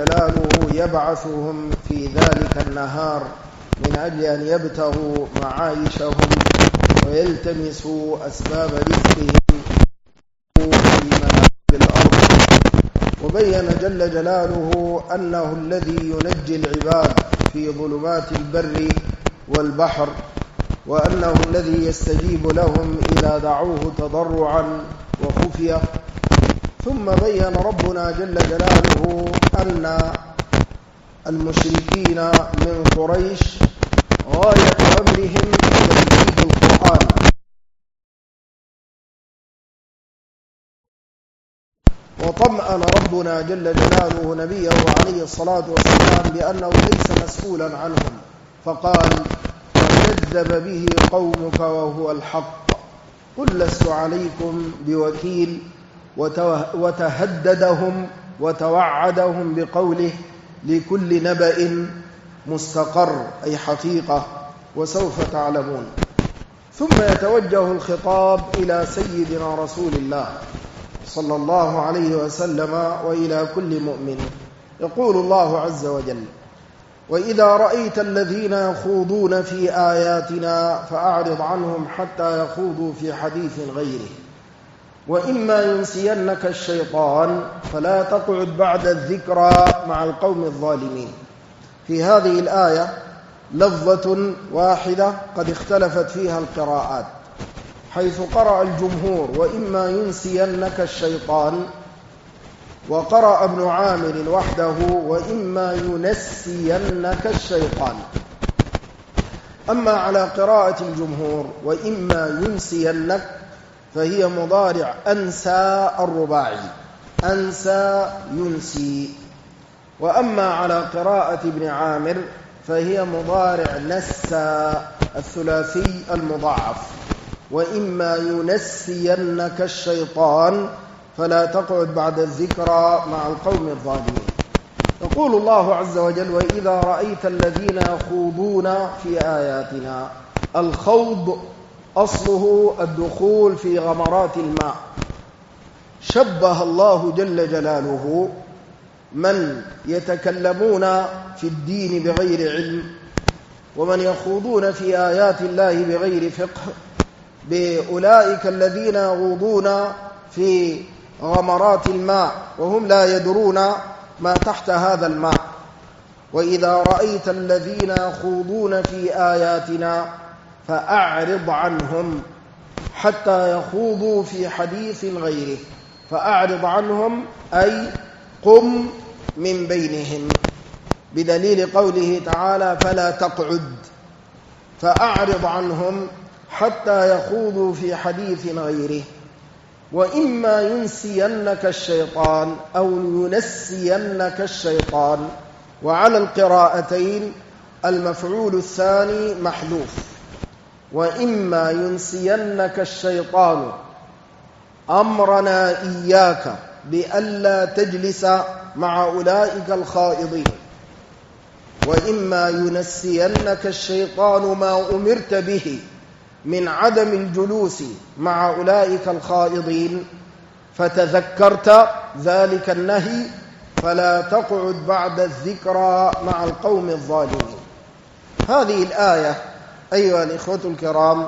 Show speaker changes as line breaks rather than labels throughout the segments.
جلاله يبعثهم في ذلك النهار من أجل أن يبتغوا معايشهم ويلتمسوا أسباب رزقهم في منابر الأرض. وبين جل جلاله أنه الذي ينجي العباد في ظلمات البر والبحر، وأنه الذي يستجيب لهم إذا دعوه تضرعا وخفية. ثم بين ربنا جل جلاله أن المشركين من قريش غاية أمرهم تكذيب القرآن، وطمأن ربنا جل جلاله نبيه عليه الصلاة والسلام بأنه ليس مسؤولا عنهم، فقال: وكذب به قومك وهو الحق قل لست عليكم بوكيل. وتهددهم وتوعدهم بقوله: لكل نبأ مستقر، أي حقيقة، وسوف تعلمون. ثم يتوجه الخطاب إلى سيدنا رسول الله صلى الله عليه وسلم وإلى كل مؤمن. يقول الله عز وجل: وإذا رأيت الذين يخوضون في آياتنا فأعرض عنهم حتى يخوضوا في حديث غيره وإما ينسينك الشيطان فلا تقعد بعد الذكرى مع القوم الظالمين. في هذه الآية لفظة واحدة قد اختلفت فيها القراءات، حيث قرأ الجمهور: وإما ينسينك الشيطان، وقرأ ابن عامر وحده: وإما ينسينك الشيطان. أما على قراءة الجمهور وإما ينسينك فهي مضارع أنسى الرباعي، أنسى ينسي. وأما على قراءة ابن عامر فهي مضارع نسى الثلاثي المضاعف: وإما ينسينك الشيطان فلا تقعد بعد الذكرى مع القوم الظالمين. يقول الله عز وجل: وإذا رأيت الذين يخوضون في آياتنا. الخوض أصله الدخول في غمرات الماء. شبه الله جل جلاله من يتكلمون في الدين بغير علم ومن يخوضون في آيات الله بغير فقه بأولئك الذين يغوضون في غمرات الماء وهم لا يدرون ما تحت هذا الماء. وإذا رأيت الذين يخوضون في آياتنا فأعرض عنهم حتى يخوضوا في حديث غيره. فأعرض عنهم أي قم من بينهم، بدليل قوله تعالى: فلا تقعد. فأعرض عنهم حتى يخوضوا في حديث غيره. وإما ينسينك الشيطان أو ينسينك الشيطان، وعلى القراءتين المفعول الثاني محذوف. وإما ينسينك الشيطان أمرنا إياك بألا تجلس مع أولئك الخائضين. وإما ينسينك الشيطان ما أمرت به من عدم الجلوس مع أولئك الخائضين فتذكرت ذلك النهي فلا تقعد بعد الذكرى مع القوم الظالمين. هذه الآية أيها الإخوة الكرام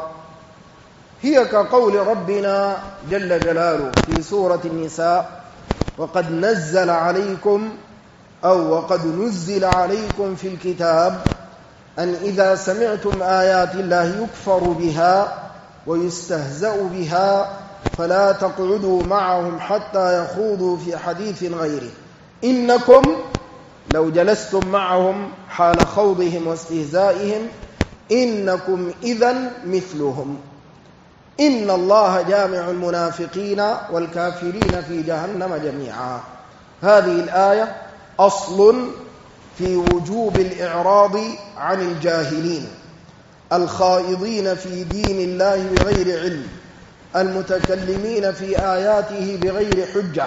هي كقول ربنا جل جلاله في سورة النساء: وقد نزل عليكم أو وقد نزل عليكم في الكتاب أن إذا سمعتم آيات الله يكفر بها ويستهزأ بها فلا تقعدوا معهم حتى يخوضوا في حديث غيره إنكم لو جلستم معهم حال خوضهم واستهزائهم إنكم إذن مثلهم إن الله جامع المنافقين والكافرين في جهنم جميعا. هذه الآية أصل في وجوب الإعراض عن الجاهلين الخائضين في دين الله بغير علم المتكلمين في آياته بغير حجة.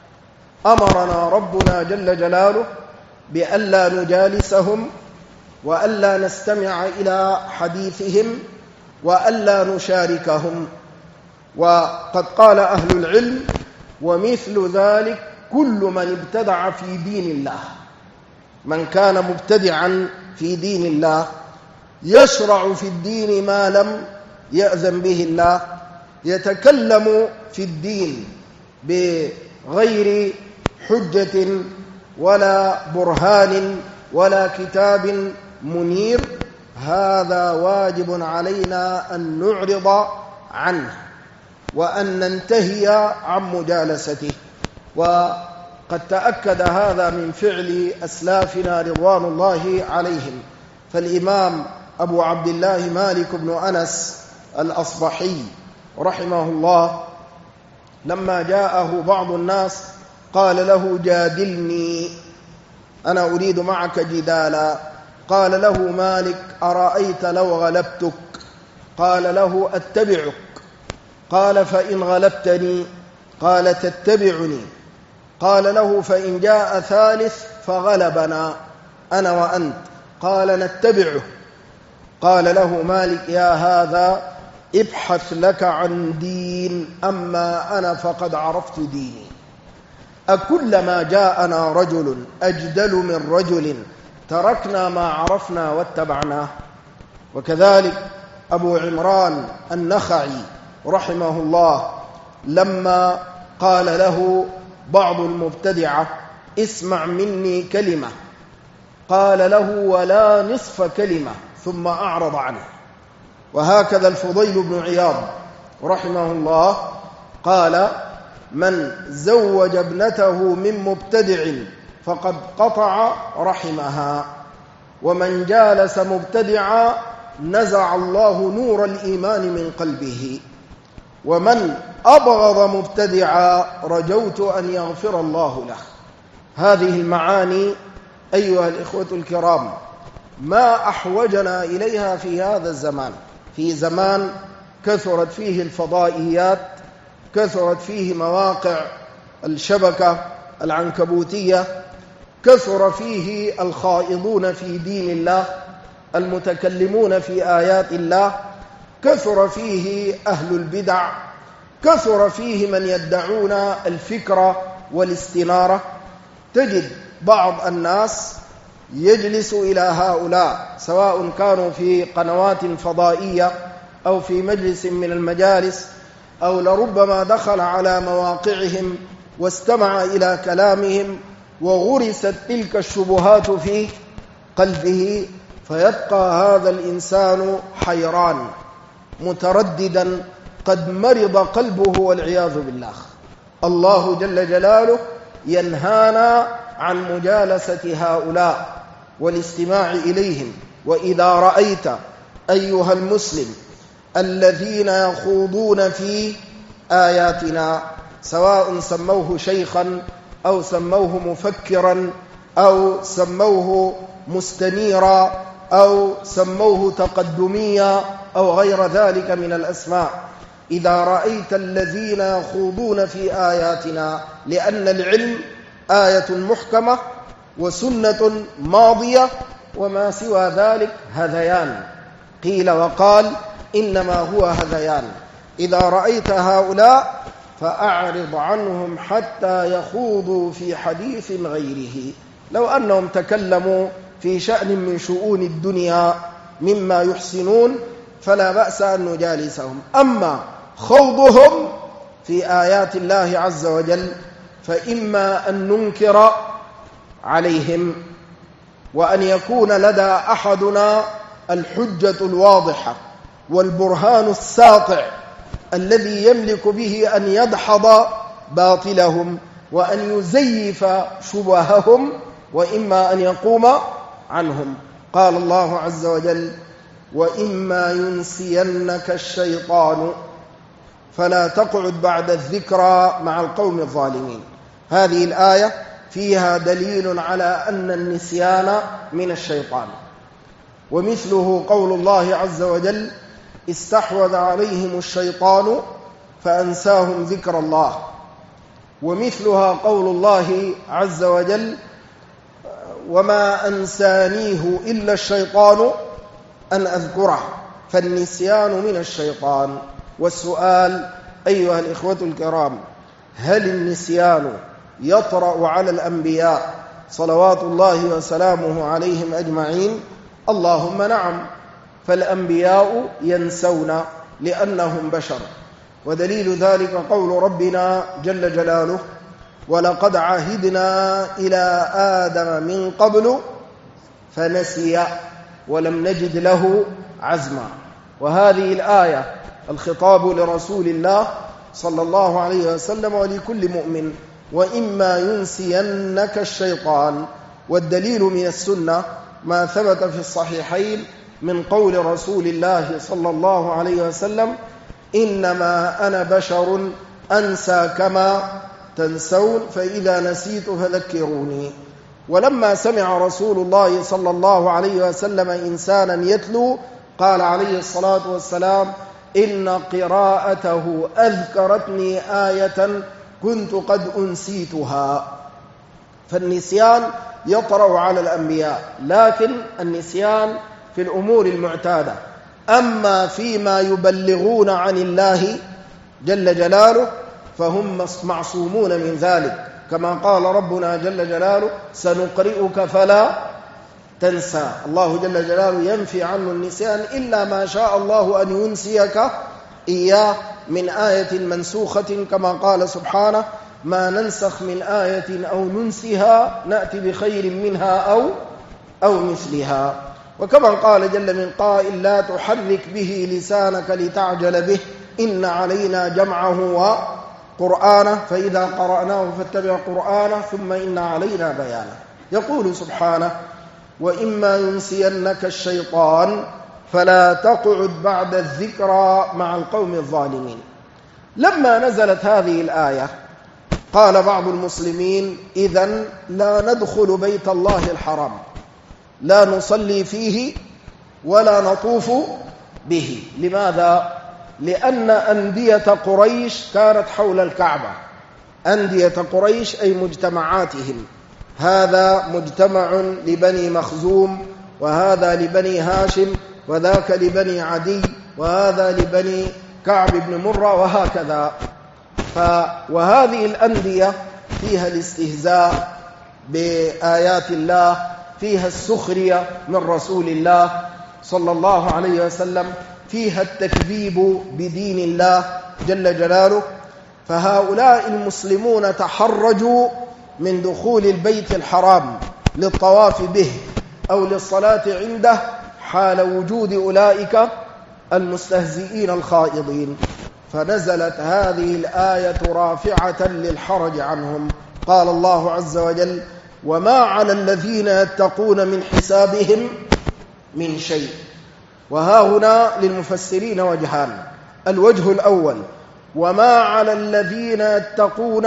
أمرنا ربنا جل جلاله بألا نجالسهم وألا نستمع إلى حديثهم وألا نشاركهم. وقد قال أهل العلم: ومثل ذلك كل من ابتدع في دين الله. من كان مبتدعا في دين الله يشرع في الدين ما لم يأذن به الله، يتكلم في الدين بغير حجة ولا برهان ولا كتاب منير، هذا واجب علينا أن نعرض عنه وأن ننتهي عن مجالسته. وقد تأكد هذا من فعل أسلافنا رضوان الله عليهم. فالإمام أبو عبد الله مالك بن أنس الأصبحي رحمه الله لما جاءه بعض الناس قال له: جادلني، أنا أريد معك جدالا. قال له مالك: أرأيت لو غلبتك؟ قال له: أتبعك. قال: فإن غلبتني؟ قال: تتبعني. قال له: فإن جاء ثالث فغلبنا أنا وأنت؟ قال: نتبعه. قال له مالك: يا هذا ابحث لك عن دين، أما أنا فقد عرفت ديني. أكلما جاءنا رجل أجدل من رجل تركنا ما عرفنا واتبعناه؟ وكذلك أبو عمران النخعي رحمه الله لما قال له بعض المبتدعة: اسمع مني كلمة، قال له: ولا نصف كلمة، ثم أعرض عنه. وهكذا الفضيل بن عياض رحمه الله قال: من زوج ابنته من مبتدع فقد قطع رحمها، ومن جالس مبتدعا نزع الله نور الإيمان من قلبه، ومن أبغض مبتدعا رجوت أن يغفر الله له. هذه المعاني أيها الإخوة الكرام ما أحوجنا إليها في هذا الزمان، في زمان كثرت فيه الفضائيات، كثرت فيه مواقع الشبكة العنكبوتية، كثر فيه الخائضون في دين الله، المتكلمون في آيات الله، كثر فيه أهل البدع، كثر فيه من يدعون الفكرة والاستنارة. تجد بعض الناس يجلس إلى هؤلاء سواء كانوا في قنوات فضائية أو في مجلس من المجالس، أو لربما دخل على مواقعهم واستمع إلى كلامهم وغرست تلك الشبهات في قلبه، فيبقى هذا الإنسان حيران مترددا قد مرض قلبه والعياذ بالله. الله جل جلاله ينهانا عن مجالسة هؤلاء والاستماع إليهم. وإذا رأيت أيها المسلم الذين يخوضون في آياتنا، سواء سموه شيخا أو سموه مفكرا أو سموه مستنيرا أو سموه تقدميا أو غير ذلك من الأسماء، إذا رأيت الذين يخوضون في آياتنا، لأن العلم آية محكمة وسنة ماضية، وما سوى ذلك هذيان، قيل وقال إنما هو هذيان. إذا رأيت هؤلاء فأعرض عنهم حتى يخوضوا في حديث غيره. لو أنهم تكلموا في شأن من شؤون الدنيا مما يحسنون فلا بأس أن نجالسهم، أما خوضهم في آيات الله عز وجل فإما أن ننكر عليهم، وأن يكون لدى أحدنا الحجة الواضحة والبرهان الساطع الذي يملك به أن يدحض باطلهم وأن يزيف شبههم، وإما أن يقوم عنهم. قال الله عز وجل: وإما ينسينك الشيطان فلا تقعد بعد الذكرى مع القوم الظالمين. هذه الآية فيها دليل على أن النسيان من الشيطان، ومثله قول الله عز وجل: استحوذ عليهم الشيطان فأنساهم ذكر الله. ومثلها قول الله عز وجل: وما أنسانيه إلا الشيطان أن أذكره. فالنسيان من الشيطان. والسؤال أيها الإخوة الكرام: هل النسيان يطرأ على الأنبياء صلوات الله وسلامه عليهم أجمعين؟ اللهم نعم، فالأنبياء ينسون لأنهم بشر، ودليل ذلك قول ربنا جل جلاله: ولقد عهدنا إلى آدم من قبل فنسي ولم نجد له عزما. وهذه الآية الخطاب لرسول الله صلى الله عليه وسلم ولكل مؤمن: وإما ينسينك الشيطان. والدليل من السنة ما ثبت في الصحيحين من قول رسول الله صلى الله عليه وسلم: إنما أنا بشر أنسى كما تنسون، فإذا نسيت فذكروني. ولما سمع رسول الله صلى الله عليه وسلم إنسانا يتلو قال عليه الصلاة والسلام: إن قراءته أذكرتني آية كنت قد أنسيتها. فالنسيان يطرأ على الأنبياء، لكن النسيان في الأمور المعتادة. أما فيما يبلغون عن الله جل جلاله فهم معصومون من ذلك، كما قال ربنا جل جلاله: سنقرئك فلا تنسى. الله جل جلاله ينفي عنه النسيان إلا ما شاء الله أن ينسيك إياه من آية منسوخة، كما قال سبحانه: ما ننسخ من آية أو ننسها نأتي بخير منها أو مثلها. وكما قال جل من قائل: لا تحرك به لسانك لتعجل به إن علينا جمعه وقرآنه فإذا قرأناه فاتبع قرآنه ثم إن علينا بيانه. يقول سبحانه: وإما ينسينك الشيطان فلا تقعد بعد الذكرى مع القوم الظالمين. لما نزلت هذه الآية قال بعض المسلمين: إذن لا ندخل بيت الله الحرام، لا نصلي فيه ولا نطوف به. لماذا؟ لأن أندية قريش كانت حول الكعبة. أندية قريش أي مجتمعاتهم، هذا مجتمع لبني مخزوم، وهذا لبني هاشم، وذاك لبني عدي، وهذا لبني كعب بن مرة، وهكذا. وهذه الأندية فيها الاستهزاء بآيات الله، فيها السخرية من رسول الله صلى الله عليه وسلم، فيها التكذيب بدين الله جل جلاله. فهؤلاء المسلمون تحرجوا من دخول البيت الحرام للطواف به أو للصلاة عنده حال وجود أولئك المستهزئين الخائضين، فنزلت هذه الآية رافعة للحرج عنهم. قال الله عز وجل: وما على الذين يتقون من حسابهم من شيء. وها هنا للمفسرين وجهان: الوجه الأول: وما على الذين يتقون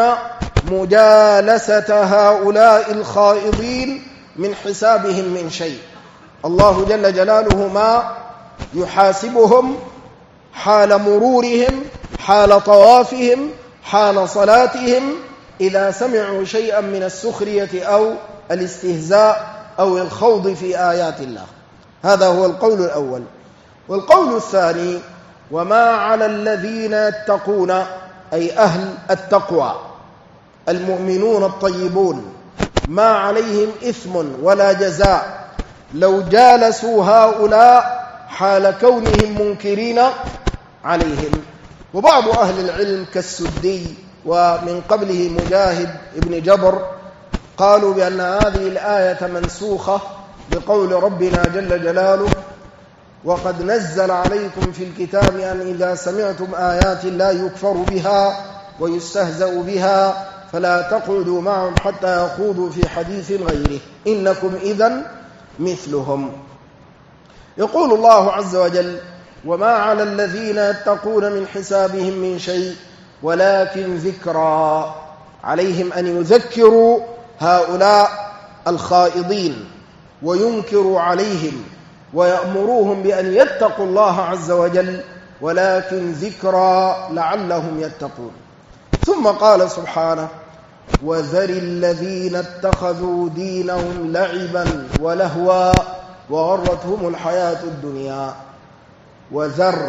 مجالسة هؤلاء الخائضين من حسابهم من شيء. الله جل جلاله ما يحاسبهم حال مرورهم، حال طوافهم، حال صلاتهم، إذا سمعوا شيئا من السخرية أو الاستهزاء أو الخوض في آيات الله. هذا هو القول الأول. والقول الثاني: وما على الذين يتقون أي أهل التقوى المؤمنون الطيبون، ما عليهم إثم ولا جزاء لو جالسوا هؤلاء حال كونهم منكرين عليهم. وبعض أهل العلم كالسدي ومن قبله مجاهد ابن جبر قالوا بأن هذه الآية منسوخة بقول ربنا جل جلاله: وقد نزل عليكم في الكتاب أن إذا سمعتم آيات لا يكفر بها ويستهزأ بها فلا تقعدوا معهم حتى يخوضوا في حديث غيره إنكم إذن مثلهم. يقول الله عز وجل: وما على الذين يتقون من حسابهم من شيء ولكن ذكرى، عليهم أن يذكروا هؤلاء الخائضين وينكروا عليهم ويأمروهم بأن يتقوا الله عز وجل، ولكن ذكرى لعلهم يتقون. ثم قال سبحانه: وذر الذين اتخذوا دينهم لعبا ولهوا وغرتهم الحياة الدنيا. وذر،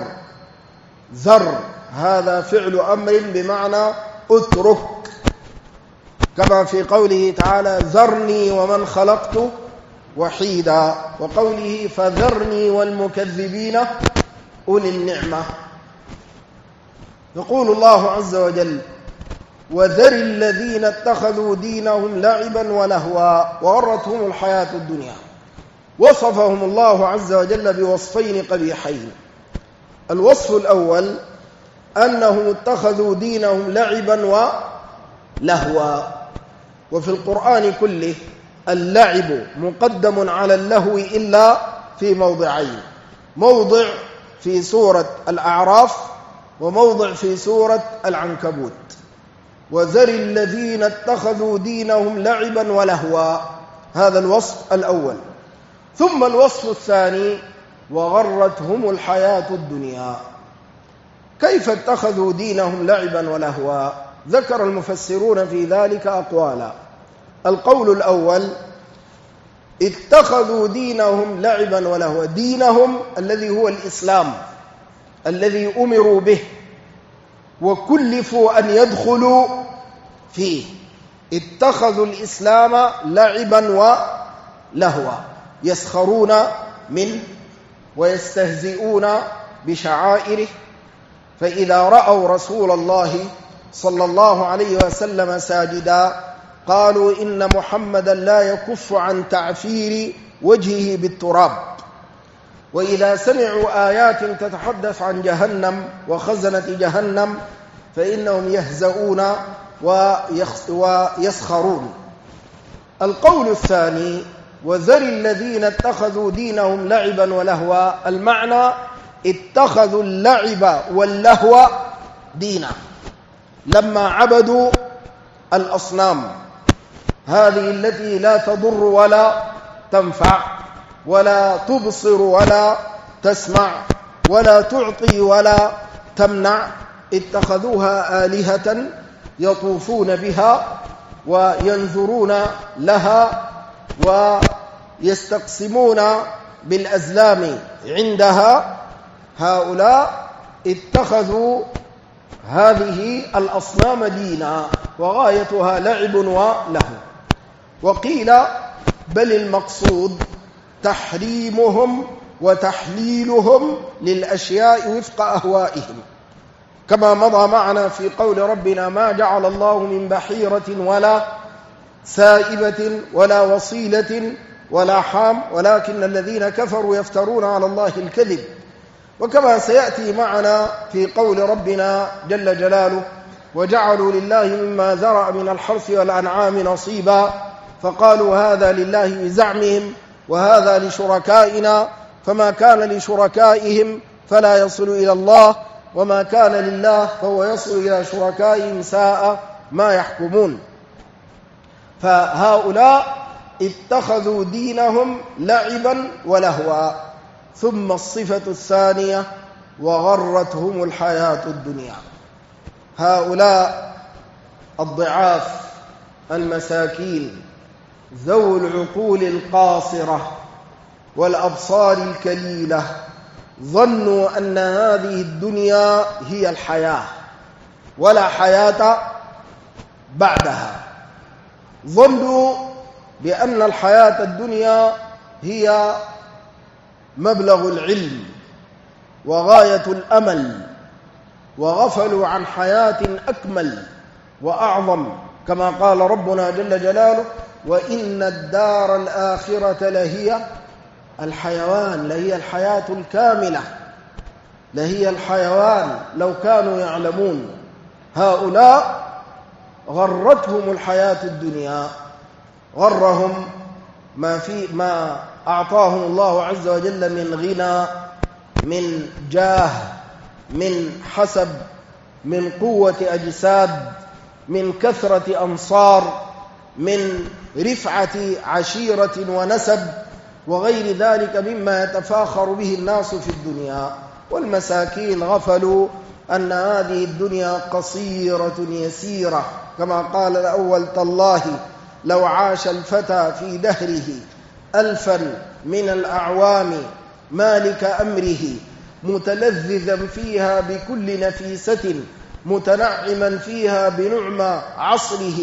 ذر هذا فعل أمر بمعنى اترك، كما في قوله تعالى ذرني ومن خلقت وحيدا، وقوله فذرني والمكذبين أولي النعمة. يقول الله عز وجل وذر الذين اتخذوا دينهم لعبا ولهوا وغرتهم الحياة الدنيا. وصفهم الله عز وجل بوصفين قبيحين. الوصف الأول أنهم اتخذوا دينهم لعبا ولهوا، وفي القرآن كله اللعب مقدم على اللهو إلا في موضعين، موضع في سورة الأعراف وموضع في سورة العنكبوت. وذر الذين اتخذوا دينهم لعبا ولهوا، هذا الوصف الأول. ثم الوصف الثاني وغرتهم الحياة الدنيا. كيف اتخذوا دينهم لعبا ولهوا؟ ذكر المفسرون في ذلك أقوالا. القول الأول اتخذوا دينهم لعبا ولهوا، دينهم الذي هو الإسلام الذي أمروا به وكلفوا أن يدخلوا فيه، اتخذوا الإسلام لعبا ولهوا، يسخرون منه ويستهزئون بشعائره. فإذا رأوا رسول الله صلى الله عليه وسلم ساجدا قالوا إن محمدا لا يكف عن تعفير وجهه بالتراب. وإذا سمعوا آيات تتحدث عن جهنم وخزنة جهنم فإنهم يهزؤون ويسخرون. القول الثاني وذر الذين اتخذوا دينهم لعبا ولهوا، المعنى اتخذوا اللعب واللهو دينا لما عبدوا الأصنام هذه التي لا تضر ولا تنفع ولا تبصر ولا تسمع ولا تعطي ولا تمنع، اتخذوها آلهة يطوفون بها وينذرون لها ويستقسمون بالأزلام عندها. هؤلاء اتخذوا هذه الأصنام دينا وغايتها لعب وله. وقيل بل المقصود تحريمهم وتحليلهم للأشياء وفق أهوائهم، كما مضى معنا في قول ربنا ما جعل الله من بحيرة ولا سائبة ولا وصيلة ولا حام ولكن الذين كفروا يفترون على الله الكذب. وكما سيأتي معنا في قول ربنا جل جلاله وجعلوا لله مما ذرأ من الحرث والأنعام نصيبا فقالوا هذا لله بزعمهم وهذا لشركائنا فما كان لشركائهم فلا يصل إلى الله وما كان لله فهو يصل إلى شركائهم ساء ما يحكمون. فهؤلاء اتخذوا دينهم لعبا ولهوا. ثم الصفة الثانية وغرتهم الحياة الدنيا. هؤلاء الضعاف المساكين ذو العقول القاصرة والأبصار الكليلة ظنوا أن هذه الدنيا هي الحياة ولا حياة بعدها. ظنوا بأن الحياة الدنيا هي مبلغ العلم وغاية الأمل، وغفلوا عن حياة أكمل وأعظم، كما قال ربنا جل جلاله وإن الدار الآخرة لهي الحيوان، لهي الحياة الكاملة، لهي الحيوان لو كانوا يعلمون. هؤلاء غرتهم الحياة الدنيا، غرهم ما أعطاهم الله عز وجل من غنى، من جاه، من حسب، من قوة أجساد، من كثرة أنصار، من رفعة عشيرة ونسب وغير ذلك مما يتفاخر به الناس في الدنيا. والمساكين غفلوا أن هذه الدنيا قصيرة يسيرة، كما قال الأول تالله لو عاش الفتى في دهره 1000 من الأعوام مالك أمره متلذذا فيها بكل نفيسة متنعما فيها بنعمى عصره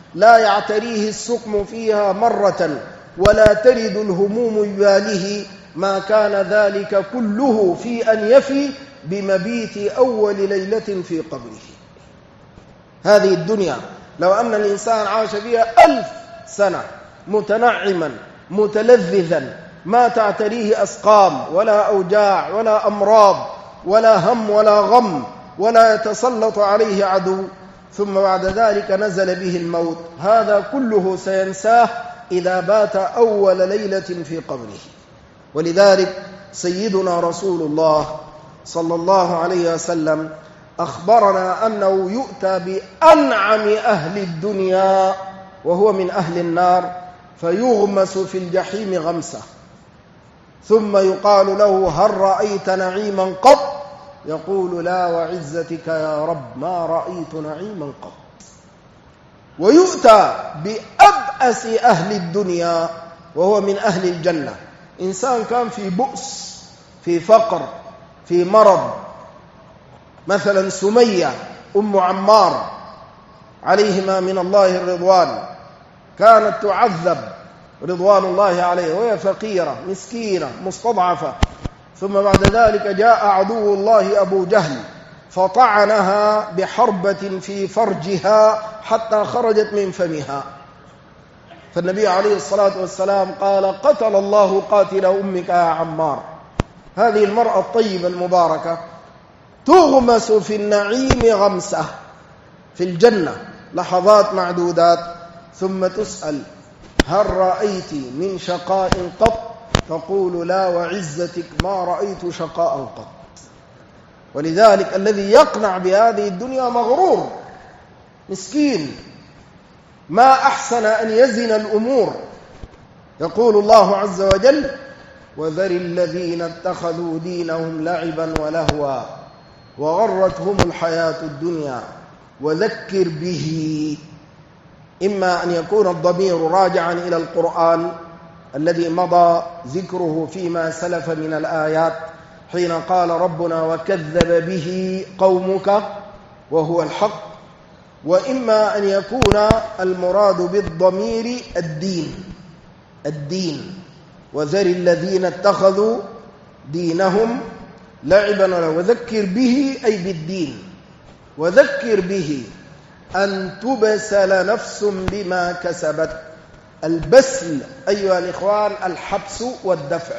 لا يعتريه السقم فيها مرة ولا ترد الهموم يباله، ما كان ذلك كله في أن يفي بمبيت أول ليلة في قبره. هذه الدنيا لو أن الإنسان عاش فيها 1000 سنة متنعما متلذذا، ما تعتريه أسقام ولا أوجاع ولا أمراض ولا هم ولا غم ولا يتسلط عليه عدو، ثم بعد ذلك نزل به الموت، هذا كله سينساه إذا بات أول ليلة في قبره. ولذلك سيدنا رسول الله صلى الله عليه وسلم أخبرنا أنه يؤتى بأنعم أهل الدنيا وهو من أهل النار، فيغمس في الجحيم غمسة، ثم يقال له هل رأيت نعيما قط؟ يقول لا وعزتك يا رب ما رأيت نعيما قط. ويؤتى بأبأس أهل الدنيا وهو من أهل الجنة، إنسان كان في بؤس في فقر في مرض، مثلا سمية أم عمار عليهما من الله الرضوان، كانت تعذب رضوان الله عليه وهي فقيرة مسكينة مستضعفة، ثم بعد ذلك جاء عدو الله أبو جهل فطعنها بحربة في فرجها حتى خرجت من فمها، فالنبي عليه الصلاة والسلام قال قتل الله قاتل أمك يا عمار. هذه المرأة الطيبة المباركة تغمس في النعيم غمسة في الجنة لحظات معدودات، ثم تسأل هل رأيت من شقاء قط؟ تقول لا وعزتك ما رأيت شقاء قط. ولذلك الذي يقنع بهذه الدنيا مغرور مسكين، ما أحسن أن يزن الأمور. يقول الله عز وجل وذر الذين اتخذوا دينهم لعبا ولهوا وغرتهم الحياة الدنيا وذكر به. إما أن يكون الضمير راجعا إلى القرآن الذي مضى ذكره فيما سلف من الآيات حين قال ربنا وكذب به قومك وهو الحق، وإما أن يكون المراد بالضمير الدين وذر الذين اتخذوا دينهم لعبا وذكر به أي بالدين. وذكر به أن تبسل نفس بما كسبت. البسل أيها الإخوان الحبس والدفع.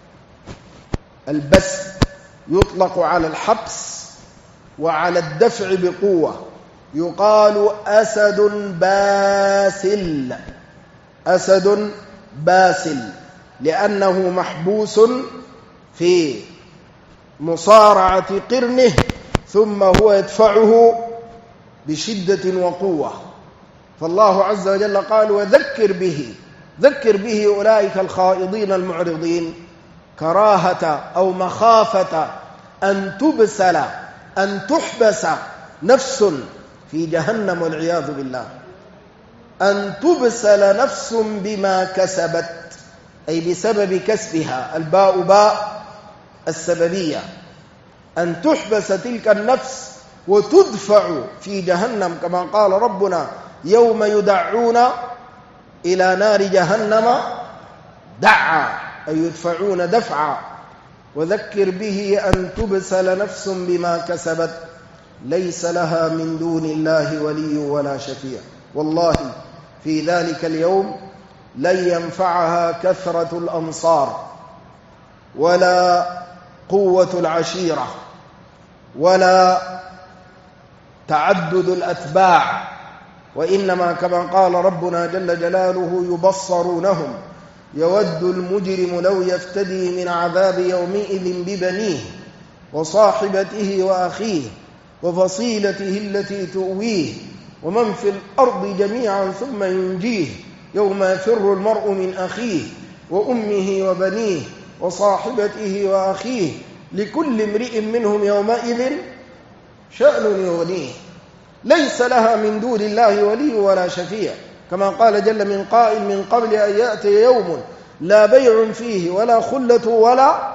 البسل يطلق على الحبس وعلى الدفع بقوة، يقال أسد باسل، أسد باسل، لأنه محبوس في مصارعة قرنه ثم هو يدفعه بشدة وقوة. فالله عز وجل قال وذكر به، ذكر به أولئك الخائضين المعرضين كراهة أو مخافة أن تبسل أن تحبس نفس في جهنم والعياذ بالله، أن تبسل نفس بما كسبت أي بسبب كسبها، الباء باء السببية، أن تحبس تلك النفس وتدفع في جهنم كما قال ربنا يوم يدعون إلى نار جهنم دعا أي يدفعون دفعا. وذكر به أن تبسل نفس بما كسبت ليس لها من دون الله ولي ولا شفيع. والله في ذلك اليوم لن ينفعها كثرة الأنصار ولا قوة العشيرة ولا تعدد الأتباع، وإنما كما قال ربنا جل جلاله يبصرونهم يود المجرم لو يفتدي من عذاب يومئذ ببنيه وصاحبته وأخيه وفصيلته التي تؤويه ومن في الأرض جميعا ثم ينجيه يوم يفر المرء من أخيه وأمه وبنيه وصاحبته وأخيه لكل امرئ منهم يومئذ شأن يغنيه ليس لها من دون الله ولي ولا شفيع، كما قال جل من قائل من قبل أن يأتي يوم لا بيع فيه ولا خلة ولا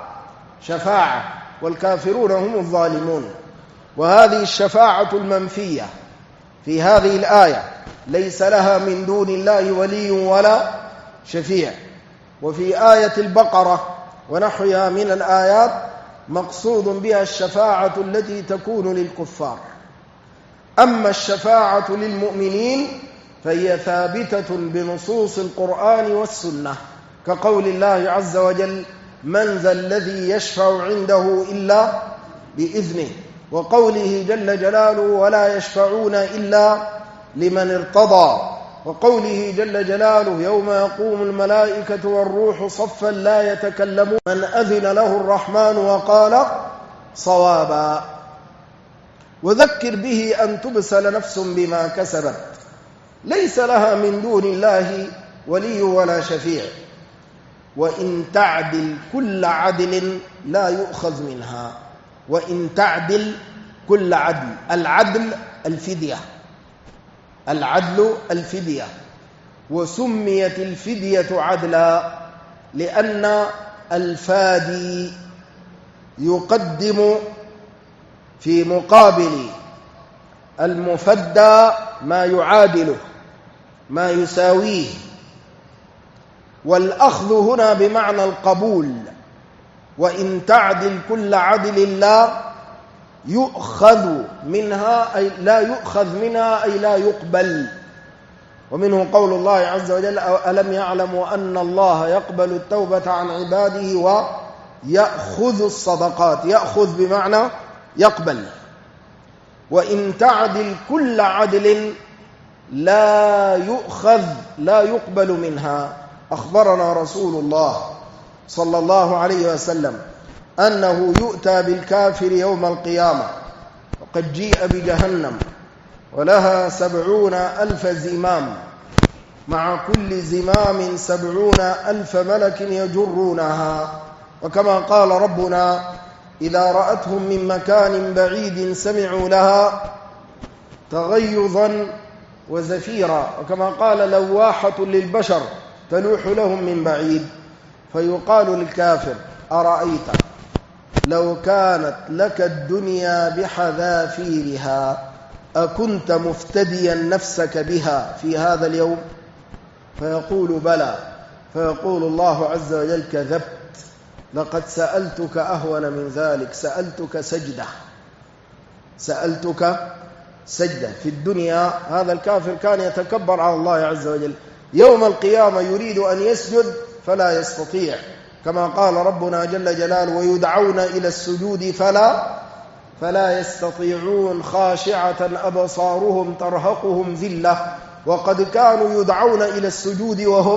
شفاعة والكافرون هم الظالمون. وهذه الشفاعة المنفية في هذه الآية ليس لها من دون الله ولي ولا شفيع. وفي آية البقرة ونحوها من الآيات مقصود بها الشفاعة التي تكون للكفار. أما الشفاعة للمؤمنين فهي ثابتة بنصوص القرآن والسنة، كقول الله عز وجل: من ذا الذي يشفع عنده إلا بإذنه، وقوله جل جلاله: ولا يشفعون إلا لمن ارتضى، وقوله جل جلاله: يوم يقوم الملائكة والروح صفا لا يتكلمون من أذن له الرحمن وقال صوابا. وذكر به أن تبسل نفس بما كسبت، ليس لها من دون الله ولي ولا شفيع، وإن تعدل كل عدل لا يؤخذ منها. وإن تعدل كل عدل، العدل الفدية، العدل الفدية. وسميت الفدية عدلا لأن الفادي يقدم في مقابل المفدى ما يعادله، ما يساويه. والأخذ هنا بمعنى القبول. وإن تعدل كل عدل لا يؤخذ منها، أي لا يؤخذ منها، أي لا يقبل. ومنه قول الله عز وجل: ألم يعلموا أن الله يقبل التوبة عن عباده ويأخذ الصدقات. يأخذ بمعنى يقبل. وإن تعدل كل عدل لا يؤخذ، لا يقبل منها. أخبرنا رسول الله صلى الله عليه وسلم أنه يؤتى بالكافر يوم القيامة وقد جيء بجهنم ولها 70,000 زمام، مع كل زمام 70,000 ملك يجرونها. وكما قال ربنا: إذا رأتهم من مكان بعيد سمعوا لها تغيظا وزفيرا. وكما قال: لواحة للبشر تلوح لهم من بعيد. فيقال للكافر: أرأيت لو كانت لك الدنيا بحذافيرها أكنت مفتديا نفسك بها في هذا اليوم؟ فيقول: بلى. فيقول الله عز وجل: كذبت، لقد سألتك أهون من ذلك، سألتك سجدة، سألتك سجدة. في الدنيا هذا الكافر كان يتكبر على الله عز وجل، يوم القيامة يريد أن يسجد فلا يستطيع، كما قال ربنا جل جلاله: ويدعون إلى السجود فلا يستطيعون، خاشعة أبصارهم ترهقهم ذلة، وقد كانوا يدعون إلى السجود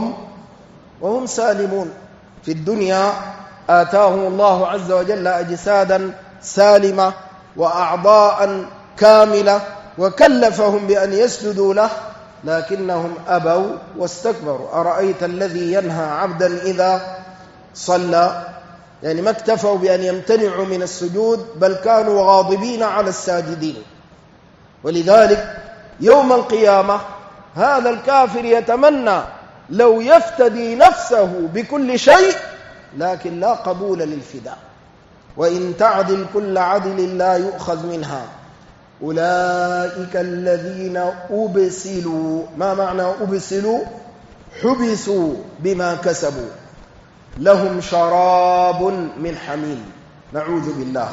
وهم سالمون. في الدنيا آتاهم الله عز وجل أجسادا سالمة وأعضاء كاملة، وكلفهم بأن يسجدوا له، لكنهم أبوا واستكبروا. أرأيت الذي ينهى عبدا إذا صلى، يعني ما اكتفوا بأن يمتنعوا من السجود، بل كانوا غاضبين على الساجدين. ولذلك يوم القيامة هذا الكافر يتمنى لو يفتدي نفسه بكل شيء، لكن لا قبول للفداء. وإن تعدل كل عدل لا يؤخذ منها. أولئك الذين أبسلوا. ما معنى أبسلوا؟ حبسوا بما كسبوا، لهم شراب من حميم. نعوذ بالله.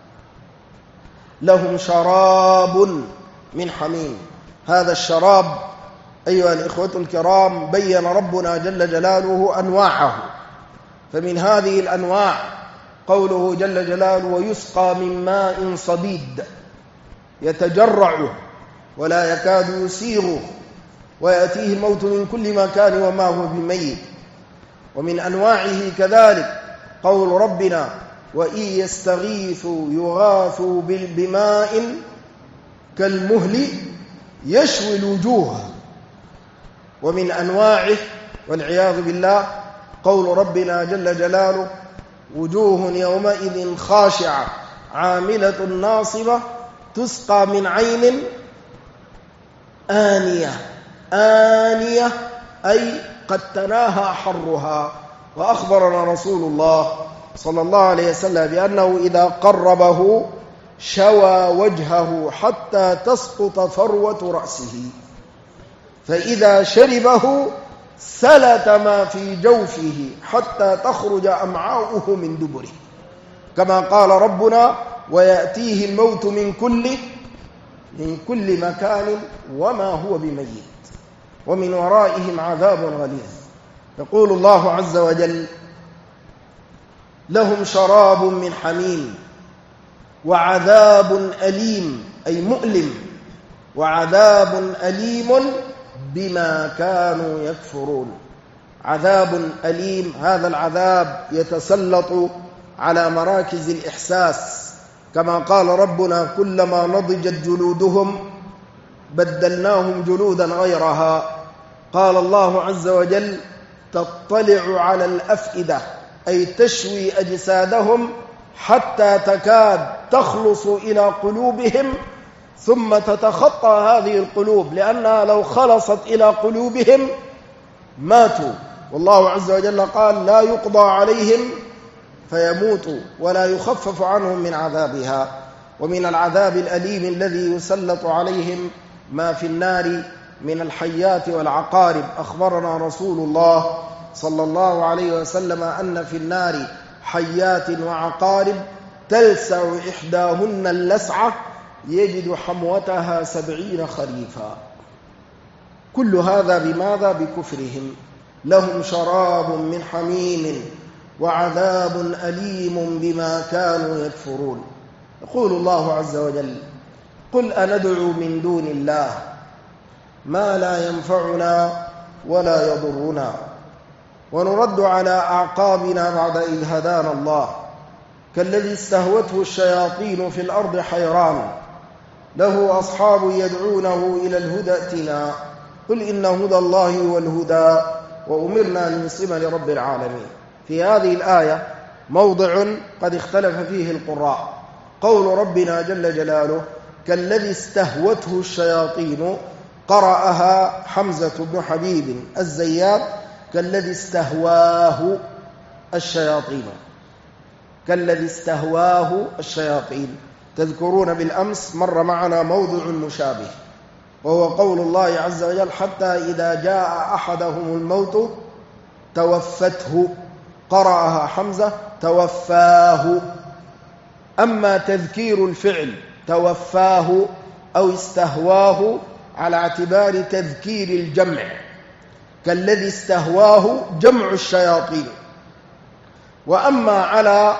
لهم شراب من حميم. هذا الشراب أيها الإخوة الكرام بين ربنا جل جلاله أنواعه، فمن هذه الأنواع قوله جل جلاله: ويسقى من ماء صديد يتجرعه ولا يكاد يسيغه ويأتيه الموت من كل مكان وما هو بميت. ومن أنواعه كذلك قول ربنا: وإن يستغيثوا يغاثوا بماء كالمهل يشوي الوجوه. ومن أنواعه والعياذ بالله قول ربنا جل جلاله: وجوه يومئذ خاشعة عاملة ناصبة تسقى من عين آنية. آنية أي قد تناهى حرها. وأخبرنا رسول الله صلى الله عليه وسلم بأنه إذا قربه شوى وجهه حتى تسقط فروة رأسه، فإذا شربه سلت ما في جوفه حتى تخرج أمعاؤه من دبره، كما قال ربنا: ويأتيه الموت من كل مكان وما هو بميت ومن ورائهم عذاب غليظ. يقول الله عز وجل: لهم شراب من حميم وعذاب أليم، أي مؤلم، وعذاب أليم بما كانوا يكفرون. عذاب أليم، هذا العذاب يتسلط على مراكز الإحساس، كما قال ربنا: كلما نضجت جلودهم بدلناهم جلودا غيرها. قال الله عز وجل: تطلع على الأفئدة، أي تشوي أجسادهم حتى تكاد تخلص إلى قلوبهم ثم تتخطى هذه القلوب، لأنها لو خلصت إلى قلوبهم ماتوا. والله عز وجل قال: لا يقضى عليهم فيموتوا ولا يخفف عنهم من عذابها. ومن العذاب الأليم الذي يسلط عليهم ما في النار من الحيات والعقارب. أخبرنا رسول الله صلى الله عليه وسلم أن في النار حيات وعقارب تلسع إحداهن اللسعة يجد حموتها 70 خريفا. كل هذا بماذا؟ بكفرهم. لهم شراب من حميم وعذاب أليم بما كانوا يكفرون. يقول الله عز وجل: قل أندعو من دون الله ما لا ينفعنا ولا يضرنا ونرد على أعقابنا بعد إذ هدانا الله، كالذي استهوته الشياطين في الأرض حيران له أصحاب يدعونه إلى الهدى ائتنا، قل إن هدى الله هو الهدى وأمرنا لنسلم لرب العالمين. في هذه الآية موضع قد اختلف فيه القراء. قول ربنا جل جلاله: كالذي استهوته الشياطين، قرأها حمزة بن حبيب الزيات: كالذي استهواه الشياطين، كالذي استهواه الشياطين. تذكرون بالأمس مر معنا موضع مشابه، وهو قول الله عز وجل: حتى إذا جاء أحدهم الموت توفته، قرأها حمزة توفاه. أما تذكير الفعل توفاه أو استهواه على اعتبار تذكير الجمع، كالذي استهواه جمع الشياطين. وأما على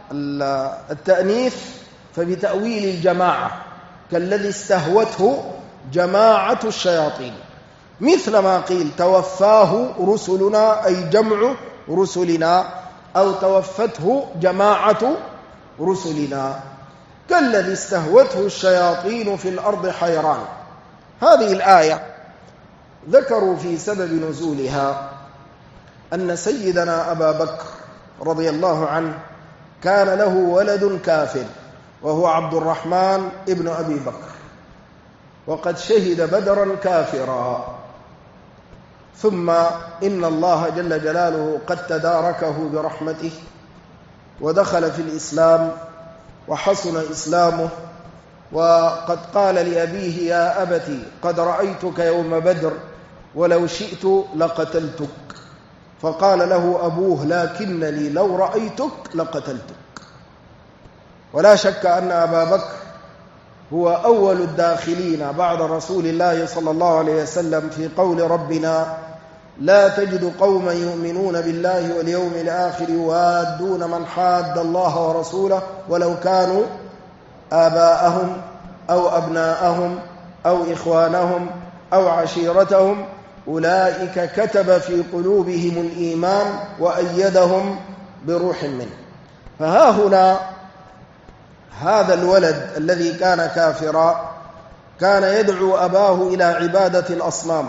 التأنيث فبتأويل الجماعة، كالذي استهوته جماعة الشياطين، مثل ما قيل: توفاه رسلنا، أي جمع رسلنا، أو توفته جماعة رسلنا. كالذي استهوته الشياطين في الأرض حيران. هذه الآية ذكروا في سبب نزولها أن سيدنا أبا بكر رضي الله عنه كان له ولد كافر، وهو عبد الرحمن ابن أبي بكر، وقد شهد بدرا كافرا، ثم إن الله جل جلاله قد تداركه برحمته ودخل في الإسلام وحسن إسلامه، وقد قال لأبيه: يا أبتي قد رأيتك يوم بدر ولو شئت لقتلتك. فقال له أبوه: لكنني لو رأيتك لقتلتك. ولا شك أن أبا بكر هو أول الداخلين بعد رسول الله صلى الله عليه وسلم في قول ربنا: لا تجد قوما يؤمنون بالله واليوم الآخر يوادون من حاد الله ورسوله ولو كانوا آباءهم أو أبناءهم أو إخوانهم أو عشيرتهم أولئك كتب في قلوبهم الإيمان وأيدهم بروح منه. فها هنا هذا الولد الذي كان كافرا كان يدعو أباه إلى عبادة الأصنام،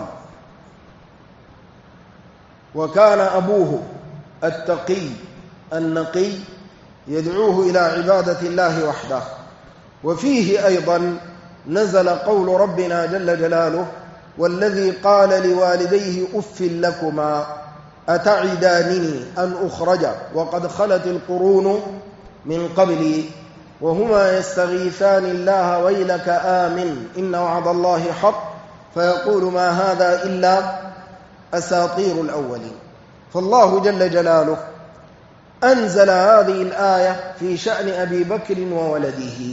وكان أبوه التقي النقي يدعوه إلى عبادة الله وحده. وفيه أيضا نزل قول ربنا جل جلاله: والذي قال لوالديه أف لكما أتعدانني أن أخرج وقد خلت القرون من قبلي وهما يستغيثان الله ويلك آمن إن وعد الله حق فيقول ما هذا إلا أساطير الأولين. فالله جل جلاله أنزل هذه الآية في شأن أبي بكر وولده.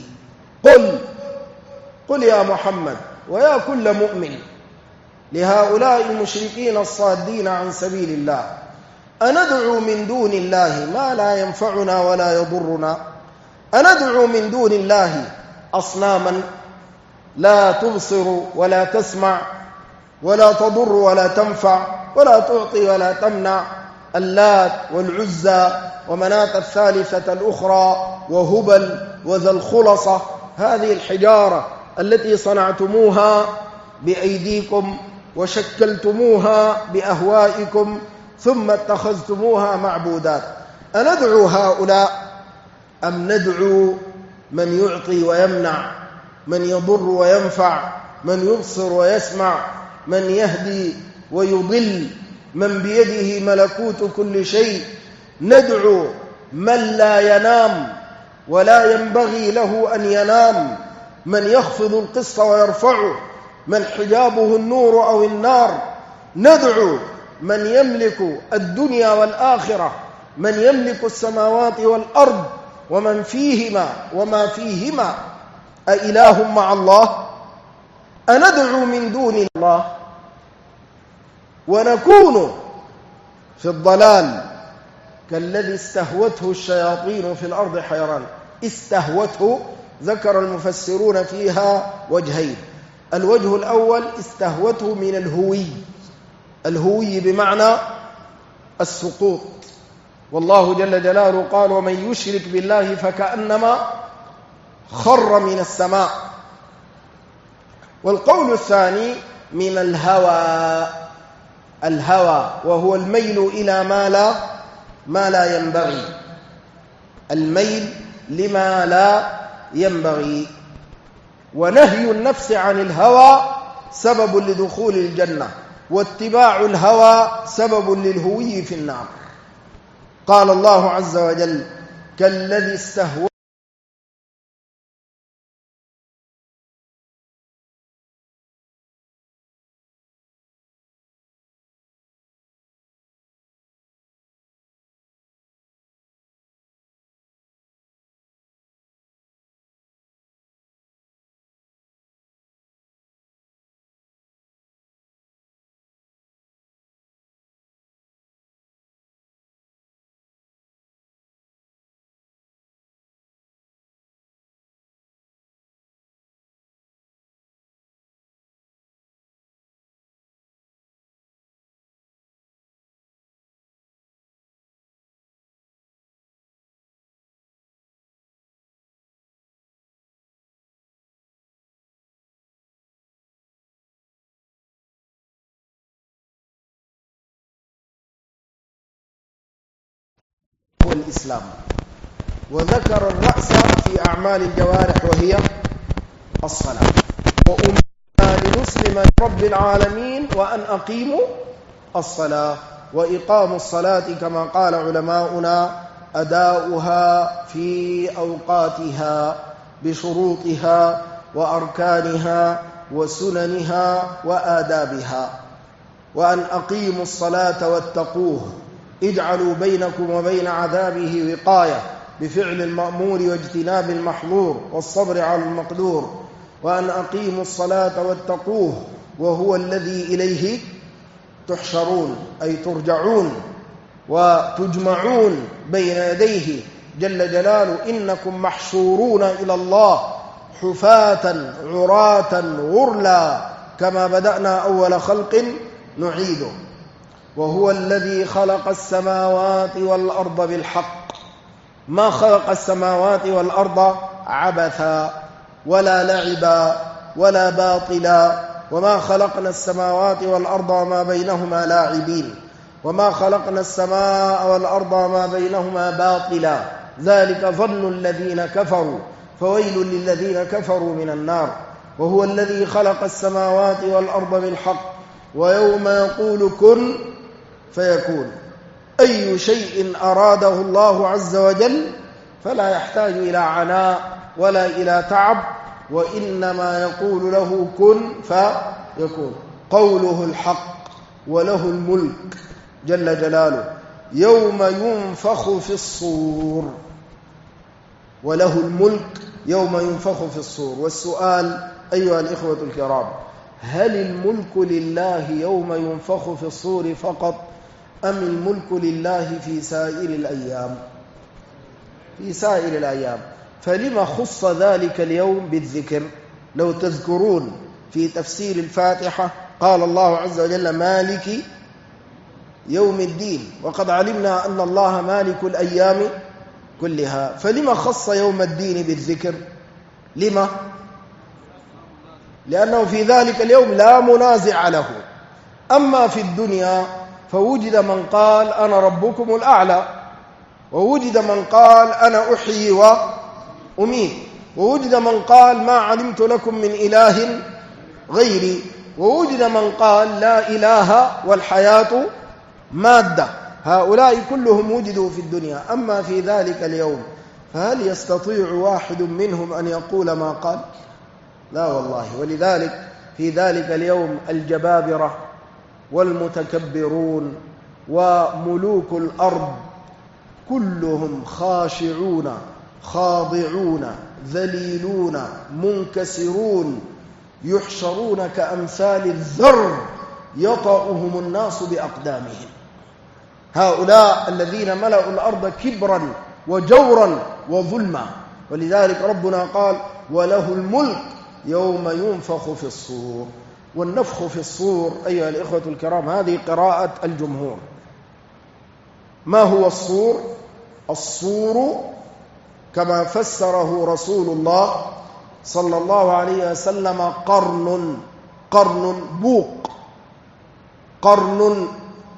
قل يا محمد ويا كل مؤمن لهؤلاء المشركين الصادين عن سبيل الله أندعو من دون الله ما لا ينفعنا ولا يضرنا؟ أندعو من دون الله أصناما لا تبصر ولا تسمع ولا تضر ولا تنفع ولا تعطي ولا تمنع، اللات والعزى ومناة الثالثة الأخرى وهبل وذا الخلصة، هذه الحجارة التي صنعتموها بأيديكم وشكلتموها بأهوائكم ثم اتخذتموها معبودات، أندعو هؤلاء أم ندعو من يعطي ويمنع، من يضر وينفع، من يبصر ويسمع، من يهدي ويضل، من بيده ملكوت كل شيء؟ ندعو من لا ينام ولا ينبغي له أن ينام، من يخفض القسط ويرفعه، من حجابه النور أو النار. ندعو من يملك الدنيا والآخرة، من يملك السماوات والأرض ومن فيهما وما فيهما، أإله مع الله؟ أندعو من دون الله ونكون في الضلال كالذي استهوته الشياطين في الأرض حيران. استهوته ذكر المفسرون فيها وجهين، الوجه الأول استهوته من الهوي بمعنى السقوط، والله جل جلاله قال ومن يشرك بالله فكأنما خر من السماء. والقول الثاني من الهوى وهو الميل إلى ما لا ينبغي، الميل لما لا ينبغي. ونهي النفس عن الهوى سبب لدخول الجنة، واتباع الهوى سبب للهوي في النار. قال الله عز وجل كالذي استهوى الإسلام، وذكر الرأس في أعمال الجوارح وهي الصلاة. وأمرنا لنسلم لرب العالمين وأن أقيموا الصلاة، وإقام الصلاة كما قال علماؤنا أداؤها في أوقاتها بشروطها وأركانها وسننها وآدابها. وأن أقيموا الصلاة واتقوه، اجعلوا بينكم وبين عذابه وقاية بفعل المأمور واجتناب المحظور والصبر على المقدور. وأن أقيموا الصلاة واتقوه وهو الذي إليه تحشرون، أي ترجعون وتجمعون بين يديه جل جلاله. إنكم محشورون إلى الله حفاة عراة غرلا كما بدأنا أول خلق نعيده. وهو الذي خلق السماوات والأرض بالحق، ما خلق السماوات والأرض عبثا ولا لعبا ولا باطلا، وما خلقنا السماوات والأرض وما بينهما لاعبين، وما خلقنا السماء والأرض وما بينهما باطلا، ذلك ظن الذين كفروا فويل للذين كفروا من النار. وهو الذي خلق السماوات والأرض بالحق، ويوم يقول كن فيكون. أي شيء أراده الله عز وجل فلا يحتاج إلى عناء ولا إلى تعب، وإنما يقول له كن فيكون. قوله الحق وله الملك جل جلاله يوم ينفخ في الصور، وله الملك يوم ينفخ في الصور. والسؤال أيها الإخوة الكرام، هل الملك لله يوم ينفخ في الصور فقط، أم الملك لله في سائر الأيام؟ في سائر الأيام. فلما خص ذلك اليوم بالذكر؟ لو تذكرون في تفسير الفاتحة قال الله عز وجل مالك يوم الدين، وقد علمنا أن الله مالك الأيام كلها، فلما خص يوم الدين بالذكر؟ لما؟ لأنه في ذلك اليوم لا منازع له. أما في الدنيا فوجد من قال أنا ربكم الأعلى، ووجد من قال أنا أحيي وأميت، ووجد من قال ما علمت لكم من إله غيري، ووجد من قال لا إله والحياة مادة. هؤلاء كلهم وجدوا في الدنيا. أما في ذلك اليوم فهل يستطيع واحد منهم أن يقول ما قال؟ لا والله. ولذلك في ذلك اليوم الجبابرة والمتكبرون وملوك الأرض كلهم خاشعون خاضعون ذليلون منكسرون، يحشرون كأمثال الذر يطأهم الناس بأقدامهم. هؤلاء الذين ملأوا الأرض كبرا وجورا وظلما. ولذلك ربنا قال وله الملك يوم ينفخ في الصور. والنفخ في الصور أيها الإخوة الكرام هذه قراءة الجمهور. ما هو الصور؟ الصور كما فسره رسول الله صلى الله عليه وسلم قرن بوق، قرن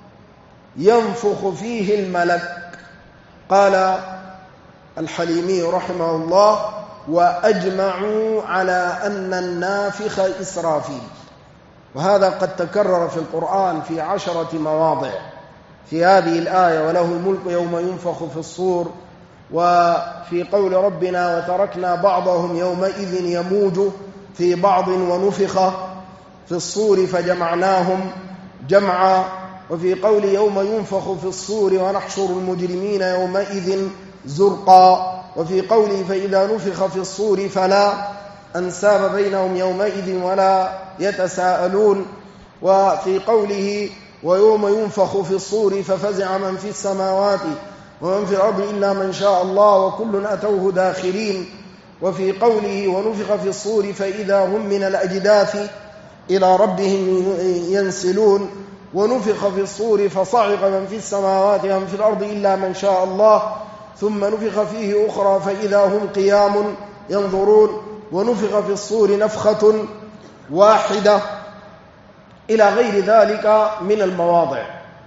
ينفخ فيه الملك. قال الحليمي رحمه الله وأجمعوا على أن النافخ إسرافيل. وهذا قد تكرر في القرآن في 10 مواضع. في هذه الآية وله الملك يوم ينفخ في الصور، وفي قول ربنا وتركنا بعضهم يومئذ يموج في بعض ونفخ في الصور فجمعناهم جمعا، وفي قول يوم ينفخ في الصور ونحشر المجرمين يومئذ زرقا، وفي قوله فإذا نفخ في الصور فلا أنساب بينهم يومئذ ولا يتساءلون، وفي قوله ويوم ينفخ في الصور ففزع من في السماوات ومن في الأرض إلا من شاء الله وكل أتوه داخرين، وفي قوله ونفخ في الصور فإذا هم من الأجداث إلى ربهم ينسلون، ونفخ في الصور فصعق من في السماوات ومن في الأرض إلا من شاء الله ثم نفخ فيه أخرى فإذا هم قيام ينظرون، ونفخ في الصور نفخة واحدة، إلى غير ذلك من المواضع.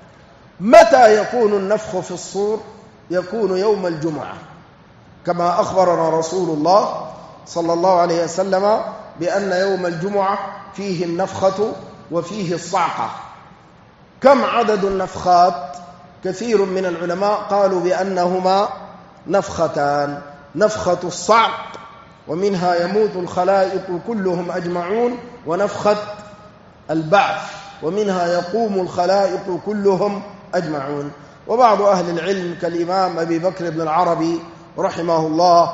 متى يكون النفخ في الصور؟ يكون يوم الجمعة، كما أخبرنا رسول الله صلى الله عليه وسلم بأن يوم الجمعة فيه النفخة وفيه الصعقة. كم عدد النفخات؟ كثير من العلماء قالوا بأنهما نفختان، نفخة الصعق ومنها يموت الخلائق كلهم أجمعون، ونفخة البعث ومنها يقوم الخلائق كلهم أجمعون. وبعض أهل العلم كالإمام أبي بكر بن العربي رحمه الله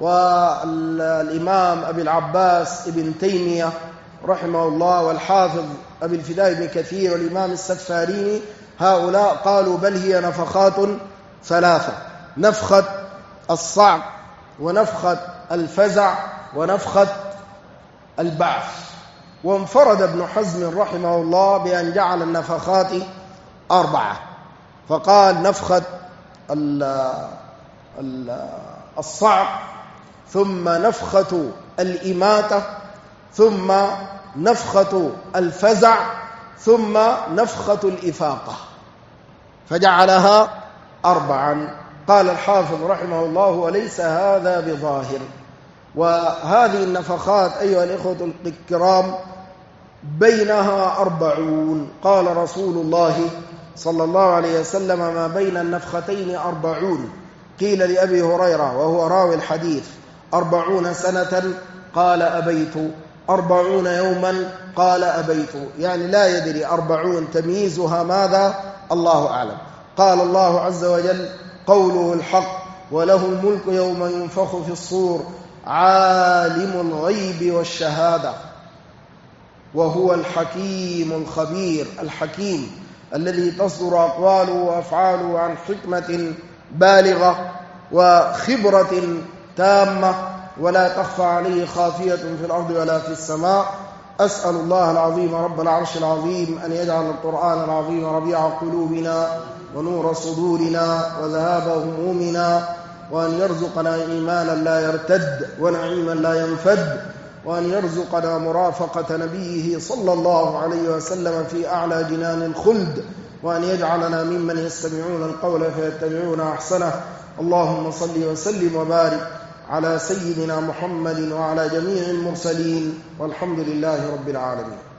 والإمام أبي العباس ابن تيمية رحمه الله والحافظ أبي الفداء بن كثير والإمام السفاريني، هؤلاء قالوا بل هي نفخات 3: نفخة الصعق ونفخة الفزع ونفخة البعث. وانفرد ابن حزم رحمه الله بأن جعل النفخات 4، فقال نفخة الصعق ثم نفخة الإماتة ثم نفخة الفزع ثم نفخة الإفاقة، فجعلها 4. قال الحافظ رحمه الله وليس هذا بظاهر. وهذه النفخات أيها الإخوة الكرام بينها 40. قال رسول الله صلى الله عليه وسلم ما بين النفختين 40. قيل لأبي هريرة وهو راوي الحديث 40 سنة قال أبيت، 40 يوما قال أبيت، يعني لا يدري 40 تمييزها ماذا، الله أعلم. قال الله عز وجل: قوله الحق وله الملك يوم ينفخ في الصور عالم الغيب والشهادة وهو الحكيم الخبير. الحكيم الذي تصدر أقواله وأفعاله عن حكمة بالغة وخبرة تامة ولا تخفى عليه خافية في الأرض ولا في السماء. أسأل الله العظيم رب العرش العظيم أن يجعل القرآن العظيم ربيع قلوبنا ونور صدورنا وذهاب همومنا، وأن يرزقنا إيمانا لا يرتد ونعيما لا ينفد، وأن يرزقنا مرافقة نبيه صلى الله عليه وسلم في أعلى جنان الخلد، وأن يجعلنا ممن يستمعون القول فيتبعون أحسنه. اللهم صل وسلم وبارك على سيدنا محمد وعلى جميع المرسلين، والحمد لله رب العالمين.